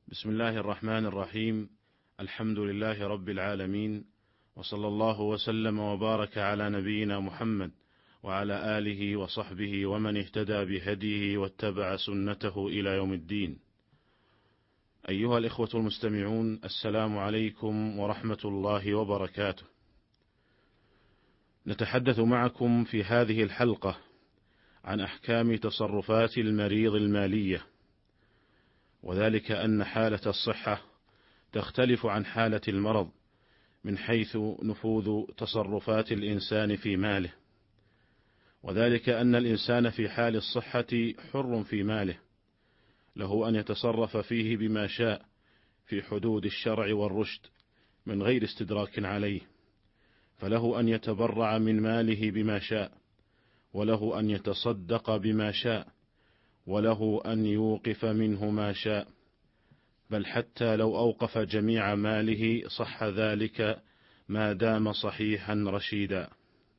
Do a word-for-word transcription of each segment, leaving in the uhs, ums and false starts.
بسم الله الرحمن الرحيم. الحمد لله رب العالمين، وصلى الله وسلم وبارك على نبينا محمد وعلى آله وصحبه ومن اهتدى بهديه واتبع سنته إلى يوم الدين. أيها الإخوة المستمعون، السلام عليكم ورحمة الله وبركاته. نتحدث معكم في هذه الحلقة عن أحكام تصرفات المريض المالية، وذلك أن حالة الصحة تختلف عن حالة المرض من حيث نفوذ تصرفات الإنسان في ماله، وذلك أن الإنسان في حال الصحة حر في ماله، له أن يتصرف فيه بما شاء في حدود الشرع والرشد من غير استدراك عليه، فله أن يتبرع من ماله بما شاء، وله أن يتصدق بما شاء، وله أن يوقف منه ما شاء، بل حتى لو أوقف جميع ماله صح ذلك ما دام صحيحا رشيدا.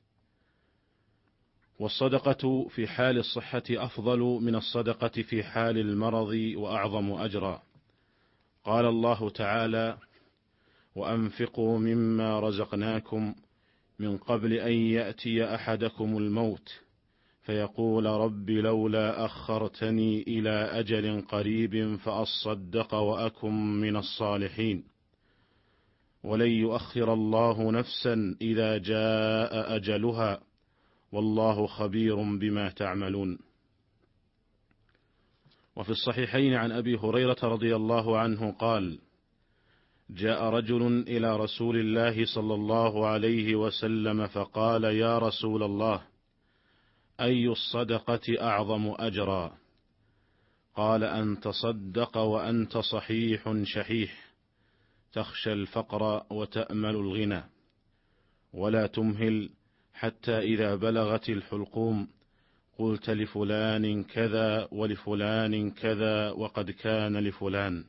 والصدقة في حال الصحة أفضل من الصدقة في حال المرض وأعظم أجرا. قال الله تعالى: وأنفقوا مما رزقناكم من قبل أن يأتي أحدكم الموت فيقول رب لولا أخرتني إلى أجل قريب فأصدق وأكن من الصالحين ولن يؤخر الله نفسا إذا جاء أجلها والله خبير بما تعملون. وفي الصحيحين عن أبي هريرة رضي الله عنه قال: جاء رجل إلى رسول الله صلى الله عليه وسلم فقال: يا رسول الله، أي الصدقة أعظم أجرا؟ قال: أن تصدق وأنت صحيح شحيح تخشى الفقر وتأمل الغنى، ولا تمهل حتى إذا بلغت الحلقوم قلت لفلان كذا ولفلان كذا وقد كان لفلان.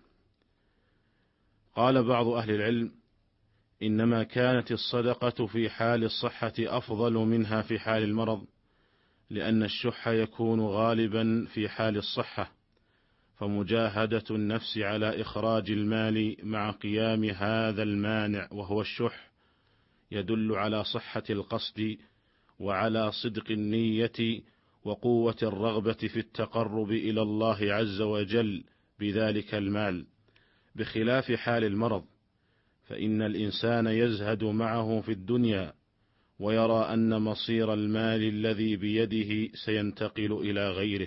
قال بعض أهل العلم: إنما كانت الصدقة في حال الصحة أفضل منها في حال المرض، لأن الشح يكون غالبا في حال الصحة، فمجاهدة النفس على إخراج المال مع قيام هذا المانع وهو الشح يدل على صحة القصد وعلى صدق النية وقوة الرغبة في التقرب إلى الله عز وجل بذلك المال، بخلاف حال المرض، فإن الإنسان يزهد معه في الدنيا ويرى أن مصير المال الذي بيده سينتقل إلى غيره.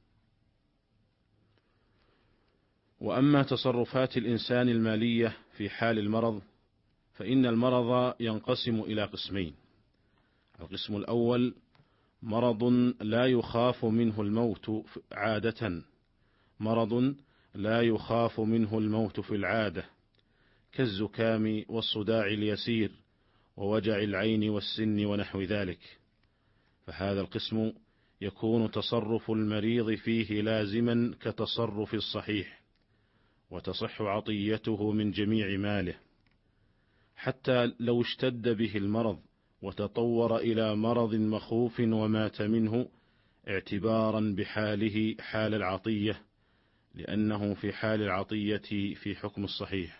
وأما تصرفات الإنسان المالية في حال المرض، فإن المرض ينقسم إلى قسمين: القسم الأول مرض لا يخاف منه الموت عادة، مرض لا يخاف منه الموت في العادة، كالزكام والصداع اليسير ووجع العين والسن ونحو ذلك، فهذا القسم يكون تصرف المريض فيه لازما كتصرف الصحيح، وتصح عطيته من جميع ماله، حتى لو اشتد به المرض وتطور إلى مرض مخوف ومات منه، اعتبارا بحاله حال العطية، لأنه في حال العطية في حكم الصحيح.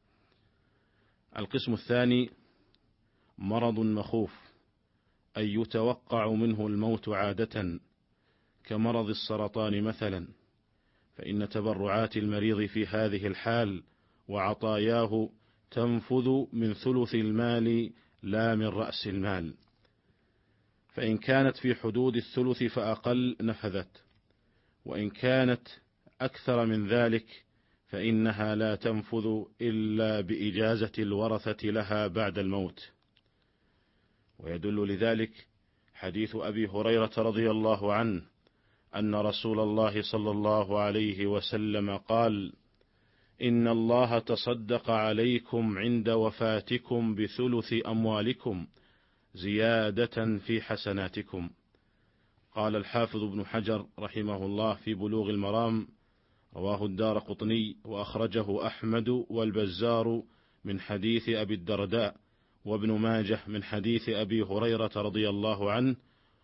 القسم الثاني مرض مخوف، أي يتوقع منه الموت عادة، كمرض السرطان مثلا، فإن تبرعات المريض في هذه الحال وعطاياه تنفذ من ثلث المال لا من رأس المال، فإن كانت في حدود الثلث فأقل نفذت، وإن كانت أكثر من ذلك فإنها لا تنفذ إلا بإجازة الورثة لها بعد الموت. ويدل لذلك حديث أبي هريرة رضي الله عنه أن رسول الله صلى الله عليه وسلم قال: إن الله تصدق عليكم عند وفاتكم بثلث أموالكم زيادة في حسناتكم. قال الحافظ ابن حجر رحمه الله في بلوغ المرام: رواه الدارقطني وأخرجه أحمد والبزار من حديث أبي الدرداء، وابن ماجه من حديث أبي هريرة رضي الله عنه،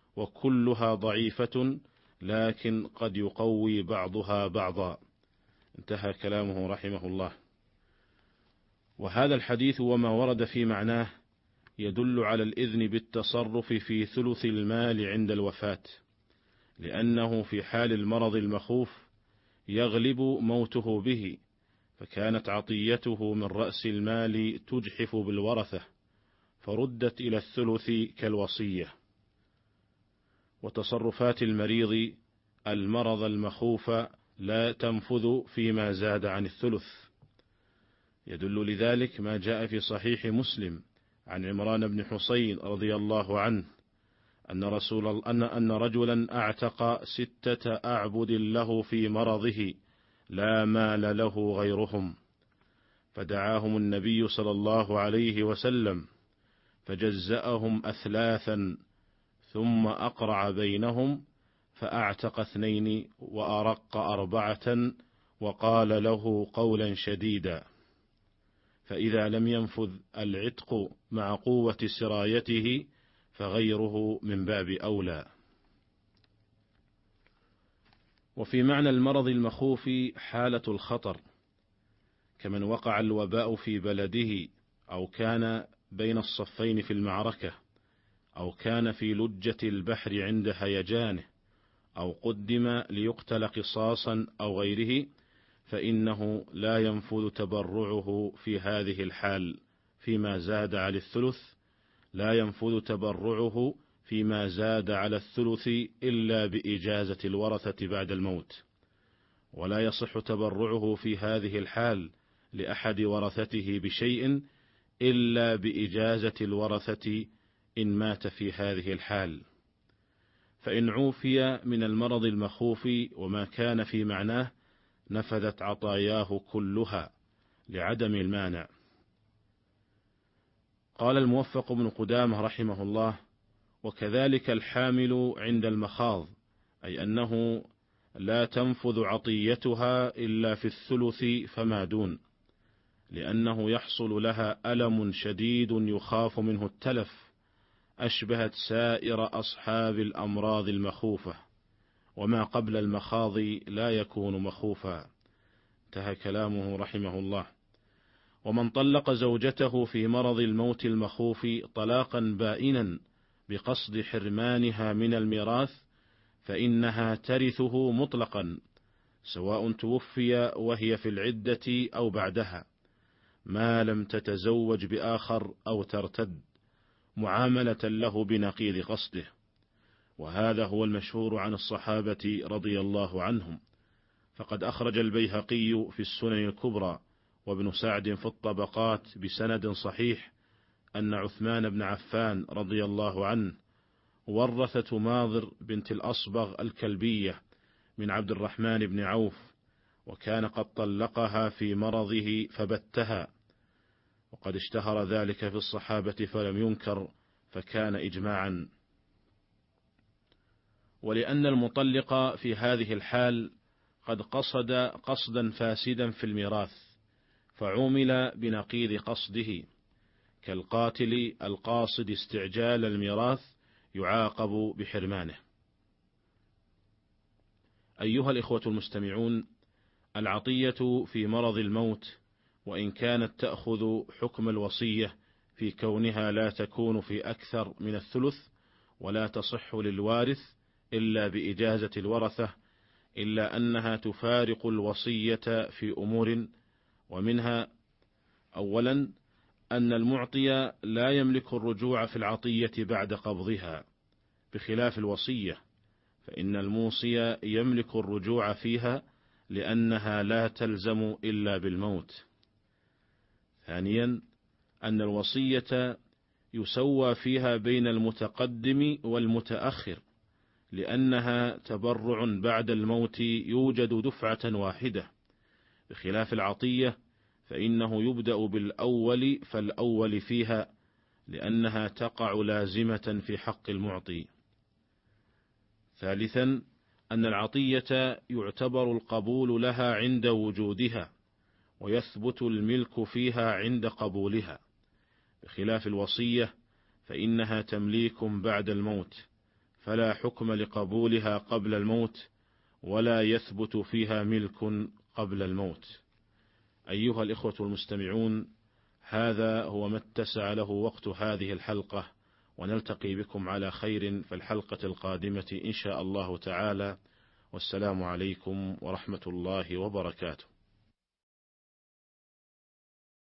وكلها ضعيفة لكن قد يقوي بعضها بعضا. انتهى كلامه رحمه الله. وهذا الحديث وما ورد في معناه يدل على الإذن بالتصرف في ثلث المال عند الوفاة، لأنه في حال المرض المخوف يغلب موته به، فكانت عطيته من رأس المال تجحف بالورثة فردت إلى الثلث كالوصية. وتصرفات المريض المرض المخوف لا تنفذ فيما زاد عن الثلث. يدل لذلك ما جاء في صحيح مسلم عن عمران بن حسين رضي الله عنه أن رسول أن أن رجلا أعتق ستة أعبد له في مرضه لا مال له غيرهم، فدعاهم النبي صلى الله عليه وسلم فجزأهم أثلاثا، ثم أقرع بينهم فأعتق اثنين وأرق أربعة، وقال له قولا شديدا، فإذا لم ينفذ العتق مع قوة سرايته فغيره من باب أولى. وفي معنى المرض المخوف حالة الخطر، كمن وقع الوباء في بلده، أو كان بين الصفين في المعركة، أو كان في لجة البحر عند هيجانه، أو قدم ليقتل قصاصا أو غيره، فإنه لا ينفذ تبرعه في هذه الحال فيما زاد على الثلث لا ينفذ تبرعه فيما زاد على الثلث إلا بإجازة الورثة بعد الموت، ولا يصح تبرعه في هذه الحال لأحد ورثته بشيء إلا بإجازة الورثة إن مات في هذه الحال. فإن عوفي من المرض المخوف وما كان في معناه نفذت عطاياه كلها لعدم المانع. قال الموفق بن قدامة رحمه الله: وكذلك الحامل عند المخاض، أي أنه لا تنفذ عطيتها إلا في الثلث فما دون، لأنه يحصل لها ألم شديد يخاف منه التلف، أشبهت سائر أصحاب الأمراض المخوفة، وما قبل المخاض لا يكون مخوفا. انتهى كلامه رحمه الله. ومن طلق زوجته في مرض الموت المخوف طلاقا بائنا بقصد حرمانها من الميراث فإنها ترثه مطلقا، سواء توفي وهي في العدة أو بعدها، ما لم تتزوج بآخر أو ترتد، معاملة له بنقيض قصده. وهذا هو المشهور عن الصحابة رضي الله عنهم، فقد أخرج البيهقي في السنن الكبرى وابن سعد في الطبقات بسند صحيح أن عثمان بن عفان رضي الله عنه ورثت ماضر بنت الأصبغ الكلبية من عبد الرحمن بن عوف، وكان قد طلقها في مرضه فبتها، وقد اشتهر ذلك في الصحابة فلم ينكر، فكان إجماعا. ولأن المطلق في هذه الحال قد قصد قصدا فاسدا في الميراث فعومل بنقيض قصده، كالقاتل القاصد استعجال الميراث يعاقب بحرمانه. أيها الإخوة المستمعون، العطية في مرض الموت وإن كانت تأخذ حكم الوصية في كونها لا تكون في أكثر من الثلث، ولا تصح للوارث إلا بإجازة الورثة، إلا أنها تفارق الوصية في أمور، ومنها: أولا أن المعطي لا يملك الرجوع في العطية بعد قبضها، بخلاف الوصية فإن الموصي يملك الرجوع فيها لأنها لا تلزم إلا بالموت. ثانيا أن الوصية يسوى فيها بين المتقدم والمتأخر، لأنها تبرع بعد الموت يوجد دفعة واحدة، بخلاف العطية فإنه يبدأ بالأول فالأول فيها، لأنها تقع لازمة في حق المعطي. ثالثا أن العطية يعتبر القبول لها عند وجودها، ويثبت الملك فيها عند قبولها، بخلاف الوصية فإنها تمليك بعد الموت، فلا حكم لقبولها قبل الموت، ولا يثبت فيها ملك قبل الموت. أيها الإخوة المستمعون، هذا هو ما اتسع له وقت هذه الحلقة، ونلتقي بكم على خير في الحلقة القادمة إن شاء الله تعالى، والسلام عليكم ورحمة الله وبركاته.